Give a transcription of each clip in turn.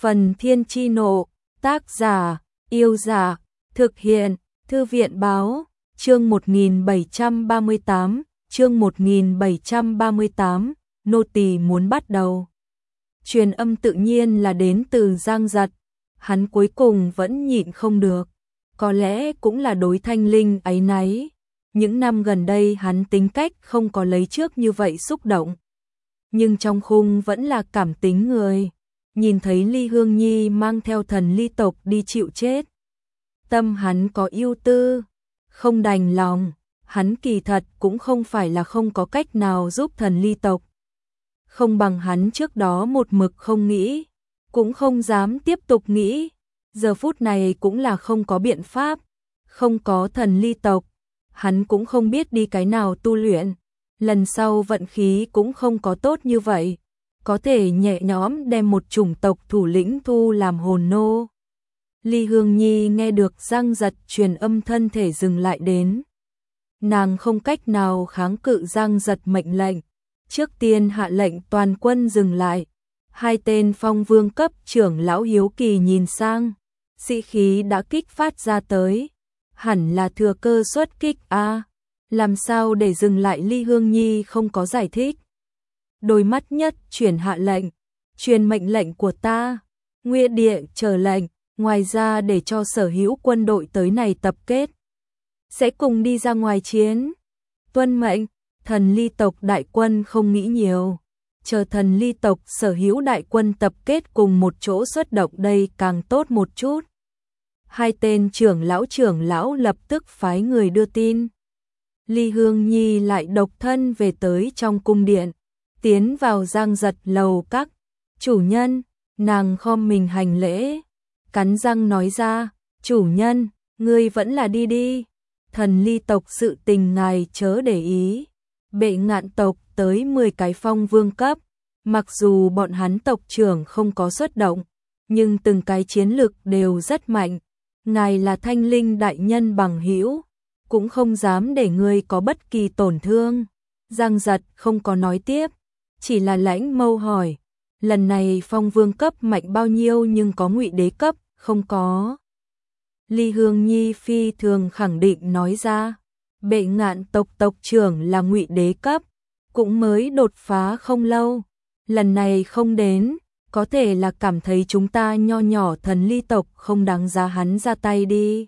Phần Thiên Chi Nộ, tác giả, Yêu Dạ, thực hiện, Thư viện Báo, chương 1738, chương 1738, nô tỳ muốn bắt đầu. Truyền âm tự nhiên là đến từ Giang Giật, hắn cuối cùng vẫn nhịn không được, có lẽ cũng là đối Thanh Linh áy náy. Những năm gần đây hắn tính cách không có lấy trước như vậy xúc động, nhưng trong khung vẫn là cảm tính người. Nhìn thấy Ly Hương Nhi mang theo thần ly tộc đi chịu chết, tâm hắn có ưu tư, không đành lòng. Hắn kỳ thật cũng không phải là không có cách nào giúp thần ly tộc, không bằng hắn trước đó một mực không nghĩ, cũng không dám tiếp tục nghĩ. Giờ phút này cũng là không có biện pháp, không có thần ly tộc, hắn cũng không biết đi cái nào tu luyện. Lần sau vận khí cũng không có tốt như vậy, có thể nhẹ nhõm đem một chủng tộc thủ lĩnh thu làm hồn nô. Ly Hương Nhi nghe được Giang Giật truyền âm, thân thể dừng lại đến. Nàng không cách nào kháng cự Giang Giật mệnh lệnh, trước tiên hạ lệnh toàn quân dừng lại. Hai tên phong vương cấp trưởng lão hiếu kỳ nhìn sang, sĩ khí đã kích phát ra tới, hẳn là thừa cơ xuất kích a. Làm sao để dừng lại? Ly Hương Nhi không có giải thích. Đôi mắt nhất chuyển hạ lệnh, truyền mệnh lệnh của ta, Nguyên địa chờ lệnh, ngoài ra để cho sở hữu quân đội tới này tập kết, sẽ cùng đi ra ngoài chiến. Tuân mệnh. Thần ly tộc đại quân không nghĩ nhiều, chờ thần ly tộc sở hữu đại quân tập kết cùng một chỗ xuất động đây càng tốt một chút. Hai tên trưởng lão lập tức phái người đưa tin. Ly Hương Nhi lại độc thân về tới trong cung điện, tiến vào Giang Giật lầu các. Chủ nhân. Nàng khom mình hành lễ, cắn răng nói ra, chủ nhân, ngươi vẫn là đi đi, thần ly tộc sự tình ngài chớ để ý. Bệ Ngạn tộc tới 10 cái phong vương cấp, mặc dù bọn hắn tộc trưởng không có xuất động, nhưng từng cái chiến lực đều rất mạnh. Ngài là Thanh Linh đại nhân bằng hữu, cũng không dám để ngươi có bất kỳ tổn thương. Giang Giật không có nói tiếp, chỉ là lãnh mâu hỏi, lần này phong vương cấp mạnh bao nhiêu nhưng có ngụy đế cấp, không có. Ly Hương Nhi phi thường khẳng định nói ra, Bệ Ngạn tộc tộc trưởng là ngụy đế cấp, cũng mới đột phá không lâu, lần này không đến, có thể là cảm thấy chúng ta nho nhỏ thần ly tộc không đáng giá hắn ra tay đi.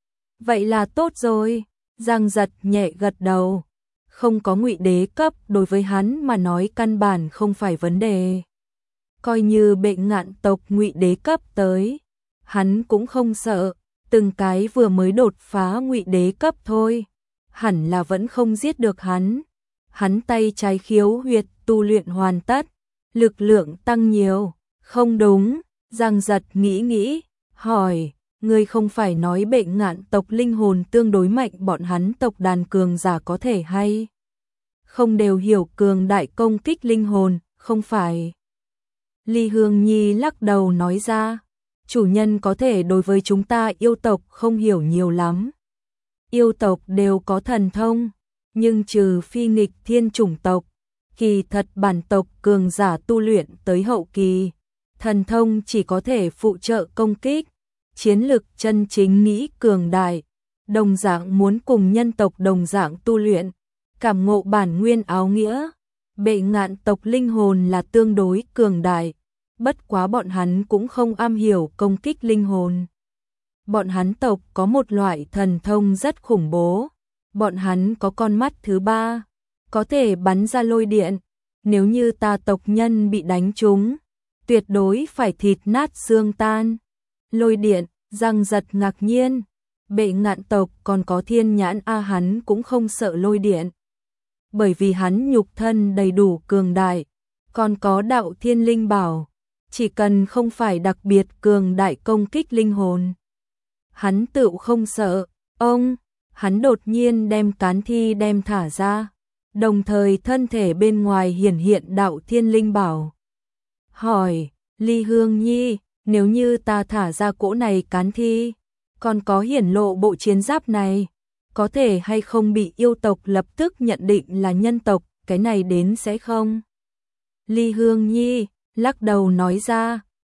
Vậy là tốt rồi. Giang Giật nhẹ gật đầu, không có ngụy đế cấp đối với hắn mà nói căn bản không phải vấn đề. Coi như Bệ Ngạn tộc ngụy đế cấp tới, hắn cũng không sợ, từng cái vừa mới đột phá ngụy đế cấp thôi, hẳn là vẫn không giết được hắn. Hắn tay trái khiếu huyệt tu luyện hoàn tất, lực lượng tăng nhiều. Không đúng. Giang Giật nghĩ, hỏi, ngươi không phải nói Bệ Ngạn tộc linh hồn tương đối mạnh, bọn hắn tộc đàn cường giả có thể hay không đều hiểu cường đại công kích linh hồn, không phải? Ly Hương Nhi lắc đầu nói ra, chủ nhân có thể đối với chúng ta yêu tộc không hiểu nhiều lắm. Yêu tộc đều có thần thông, nhưng trừ phi nghịch thiên chủng tộc, kỳ thật bản tộc cường giả tu luyện tới hậu kỳ, thần thông chỉ có thể phụ trợ công kích. Chiến lực chân chính nghĩ cường đại, đồng dạng muốn cùng nhân tộc đồng dạng tu luyện, cảm ngộ bản nguyên áo nghĩa. Bệ Ngạn tộc linh hồn là tương đối cường đại, bất quá bọn hắn cũng không am hiểu công kích linh hồn. Bọn hắn tộc có một loại thần thông rất khủng bố, bọn hắn có con mắt thứ ba, có thể bắn ra lôi điện, nếu như ta tộc nhân bị đánh trúng, tuyệt đối phải thịt nát xương tan. Lôi điện. Giang Giật ngạc nhiên, Bệ Ngạn tộc còn có thiên nhãn a, hắn cũng không sợ lôi điện, bởi vì hắn nhục thân đầy đủ cường đại, còn có đạo thiên linh bảo, chỉ cần không phải đặc biệt cường đại công kích linh hồn, hắn tựu không sợ. Ông, hắn đột nhiên đem cán thi đem thả ra, đồng thời thân thể bên ngoài hiển hiện đạo thiên linh bảo. Hỏi, Ly Hương Nhi, nếu như ta thả ra cỗ này cán thi, còn có hiển lộ bộ chiến giáp này, có thể hay không bị yêu tộc lập tức nhận định là nhân tộc, cái này đến sẽ không? Ly Hương Nhi lắc đầu nói ra,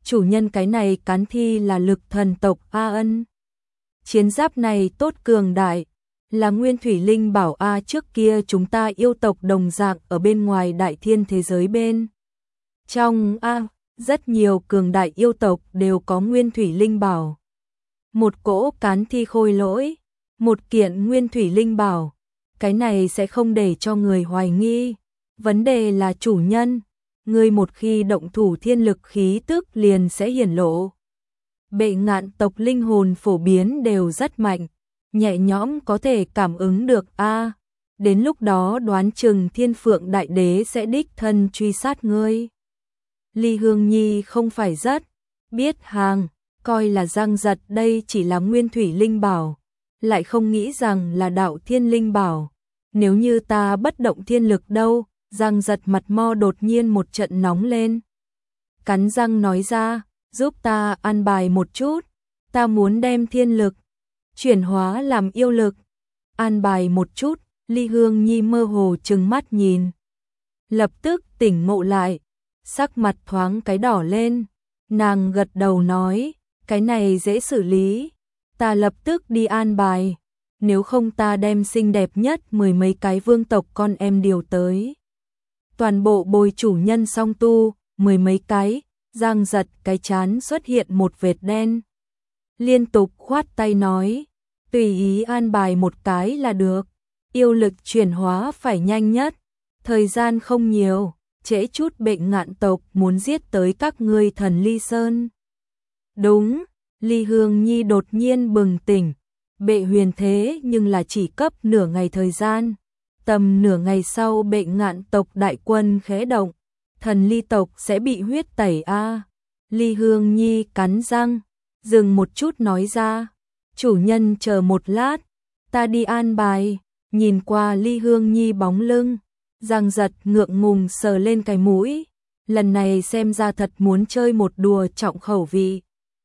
chủ nhân cái này cán thi là lực thần tộc A Ân. Chiến giáp này tốt cường đại, là nguyên thủy linh bảo A, trước kia chúng ta yêu tộc đồng dạng ở bên ngoài đại thiên thế giới bên. Trong A, rất nhiều cường đại yêu tộc đều có nguyên thủy linh bảo. Một cỗ cán thi khôi lỗi, một kiện nguyên thủy linh bảo, cái này sẽ không để cho người hoài nghi. Vấn đề là chủ nhân, người một khi động thủ thiên lực khí tức liền sẽ hiển lộ. Bệ Ngạn tộc linh hồn phổ biến đều rất mạnh, nhẹ nhõm có thể cảm ứng được a. Đến lúc đó đoán chừng Thiên Phượng Đại Đế sẽ đích thân truy sát ngươi. Ly Hương Nhi không phải rất biết hàng, coi là Giang Giật đây chỉ là nguyên thủy linh bảo, lại không nghĩ rằng là đạo thiên linh bảo. Nếu như ta bất động thiên lực đâu? Giang Giật mặt mo đột nhiên một trận nóng lên. Cắn răng nói ra, giúp ta an bài một chút, ta muốn đem thiên lực chuyển hóa làm yêu lực. An bài một chút, Ly Hương Nhi mơ hồ trừng mắt nhìn. Lập tức tỉnh ngộ lại, sắc mặt thoáng cái đỏ lên, nàng gật đầu nói, cái này dễ xử lý, ta lập tức đi an bài, nếu không ta đem xinh đẹp nhất 10 mấy cái vương tộc con em điều tới. Toàn bộ bồi chủ nhân song tu, 10 mấy cái. Giang Giật cái chán xuất hiện một vệt đen. Liên tục khoát tay nói, tùy ý an bài một cái là được, yêu lực chuyển hóa phải nhanh nhất, thời gian không nhiều, trễ chút Bệ Ngạn tộc muốn giết tới các ngươi Thần Ly Sơn. Đúng, Ly Hương Nhi đột nhiên bừng tỉnh, Bệ Huyền thế nhưng là chỉ cấp nửa ngày thời gian, tầm nửa ngày sau Bệ Ngạn tộc đại quân khẽ động. Thần Ly tộc sẽ bị huyết tẩy a. Ly Hương Nhi cắn răng, dừng một chút nói ra, chủ nhân chờ một lát, ta đi an bài. Nhìn qua Ly Hương Nhi bóng lưng, Giang Giật ngượng ngùng sờ lên cái mũi, lần này xem ra thật muốn chơi một đùa trọng khẩu vị.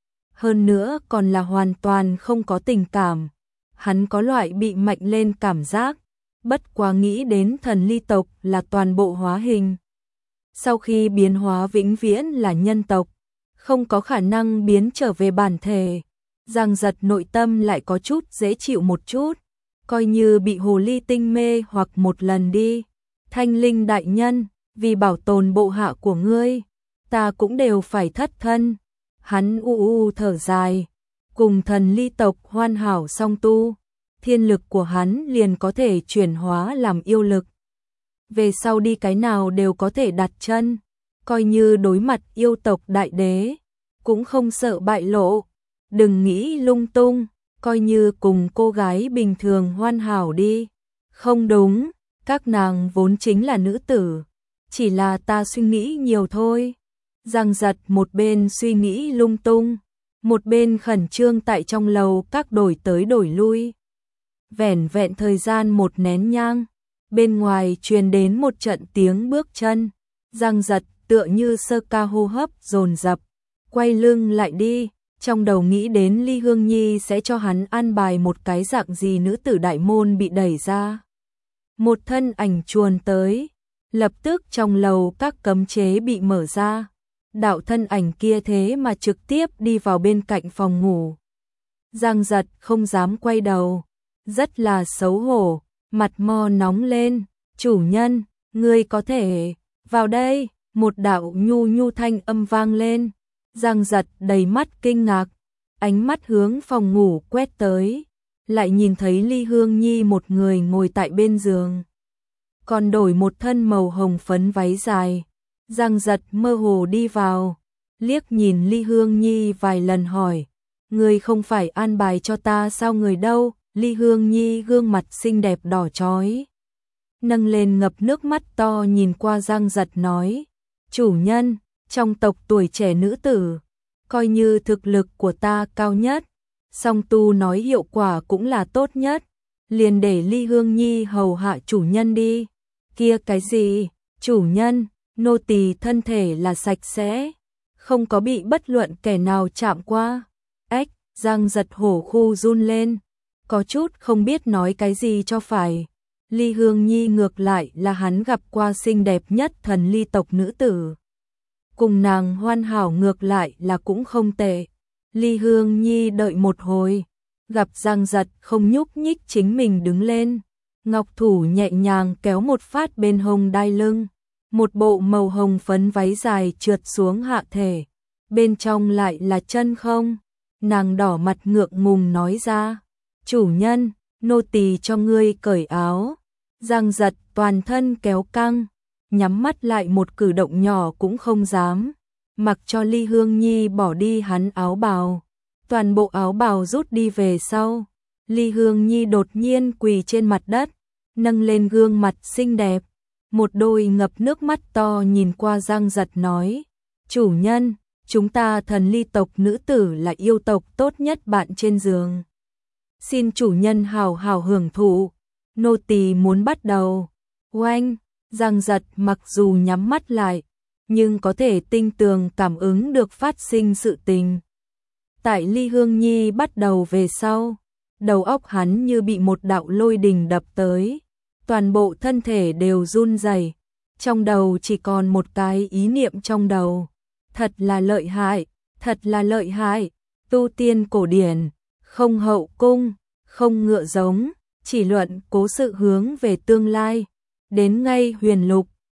Hơn nữa còn là hoàn toàn không có tình cảm, hắn có loại bị mạnh lên cảm giác, bất quá nghĩ đến Thần Ly tộc là toàn bộ hóa hình. Sau khi biến hóa vĩnh viễn là nhân tộc, không có khả năng biến trở về bản thể. Giang Giật nội tâm lại có chút dễ chịu một chút, coi như bị hồ ly tinh mê hoặc một lần đi. Thanh Linh đại nhân, vì bảo tồn bộ hạ của ngươi, ta cũng đều phải thất thân. Hắn thở dài, cùng Thần Ly tộc hoàn hảo song tu, thiên lực của hắn liền có thể chuyển hóa làm yêu lực. Về sau đi cái nào đều có thể đặt chân, coi như đối mặt yêu tộc đại đế, cũng không sợ bại lộ. Đừng nghĩ lung tung, coi như cùng cô gái bình thường hoàn hảo đi. Không đúng, các nàng vốn chính là nữ tử, chỉ là ta suy nghĩ nhiều thôi. Giang Giật một bên suy nghĩ lung tung, một bên khẩn trương tại trong lầu các đổi tới đổi lui. Vẻn vẹn thời gian một nén nhang, bên ngoài truyền đến một trận tiếng bước chân. Giang Giật tựa như sơ ca hô hấp dồn dập, quay lưng lại đi, trong đầu nghĩ đến Ly Hương Nhi sẽ cho hắn an bài một cái dạng gì. Nữ tử đại môn bị đẩy ra, một thân ảnh chuồn tới, lập tức trong lầu các cấm chế bị mở ra, đạo thân ảnh kia thế mà trực tiếp đi vào bên cạnh phòng ngủ. Giang Giật không dám quay đầu, rất là xấu hổ, mặt mo nóng lên, chủ nhân, ngươi có thể vào đây. Một đạo nhu nhu thanh âm vang lên, Giang Giật đầy mắt kinh ngạc, ánh mắt hướng phòng ngủ quét tới, lại nhìn thấy Ly Hương Nhi một người ngồi tại bên giường, còn đổi một thân màu hồng phấn váy dài. Giang Giật mơ hồ đi vào, liếc nhìn Ly Hương Nhi vài lần hỏi, ngươi không phải an bài cho ta sao? Người đâu? Ly Hương Nhi gương mặt xinh đẹp đỏ chói, nâng lên ngập nước mắt to nhìn qua Giang Giật nói, chủ nhân, trong tộc tuổi trẻ nữ tử, coi như thực lực của ta cao nhất, song tu nói hiệu quả cũng là tốt nhất, liền để Ly Hương Nhi hầu hạ chủ nhân đi. Kia cái gì? Chủ nhân, nô tỳ thân thể là sạch sẽ, không có bị bất luận kẻ nào chạm qua. Ếch, Giang Giật hổ khu run lên, có chút không biết nói cái gì cho phải. Ly Hương Nhi ngược lại là hắn gặp qua xinh đẹp nhất Thần Ly tộc nữ tử. cùng nàng hoàn hảo ngược lại là cũng không tệ. Ly Hương Nhi đợi một hồi, gặp Giang Giật không nhúc nhích chính mình đứng lên, ngọc thủ nhẹ nhàng kéo một phát bên hông đai lưng, một bộ màu hồng phấn váy dài trượt xuống hạ thể, bên trong lại là chân không, nàng đỏ mặt ngượng ngùng nói ra, chủ nhân, nô tỳ cho ngươi cởi áo. Giang Giật toàn thân kéo căng, nhắm mắt lại một cử động nhỏ cũng không dám, mặc cho Ly Hương Nhi bỏ đi hắn áo bào, toàn bộ áo bào rút đi về sau. Ly Hương Nhi đột nhiên quỳ trên mặt đất, nâng lên gương mặt xinh đẹp, một đôi ngập nước mắt to nhìn qua Giang Giật nói, chủ nhân, chúng ta thần ly tộc nữ tử là yêu tộc tốt nhất bạn trên giường. Xin chủ nhân hào hào hưởng thụ, nô tỳ muốn bắt đầu. Oanh, Giang Giật mặc dù nhắm mắt lại, nhưng có thể tinh tường cảm ứng được phát sinh sự tình. Tại Ly Hương Nhi bắt đầu về sau, đầu óc hắn như bị một đạo lôi đình đập tới, toàn bộ thân thể đều run rẩy, trong đầu chỉ còn một cái ý niệm trong đầu. Thật là lợi hại, thật là lợi hại, tu tiên cổ điển, không hậu cung, không ngựa giống, chỉ luận cố sự hướng về tương lai, đến ngay huyền lục,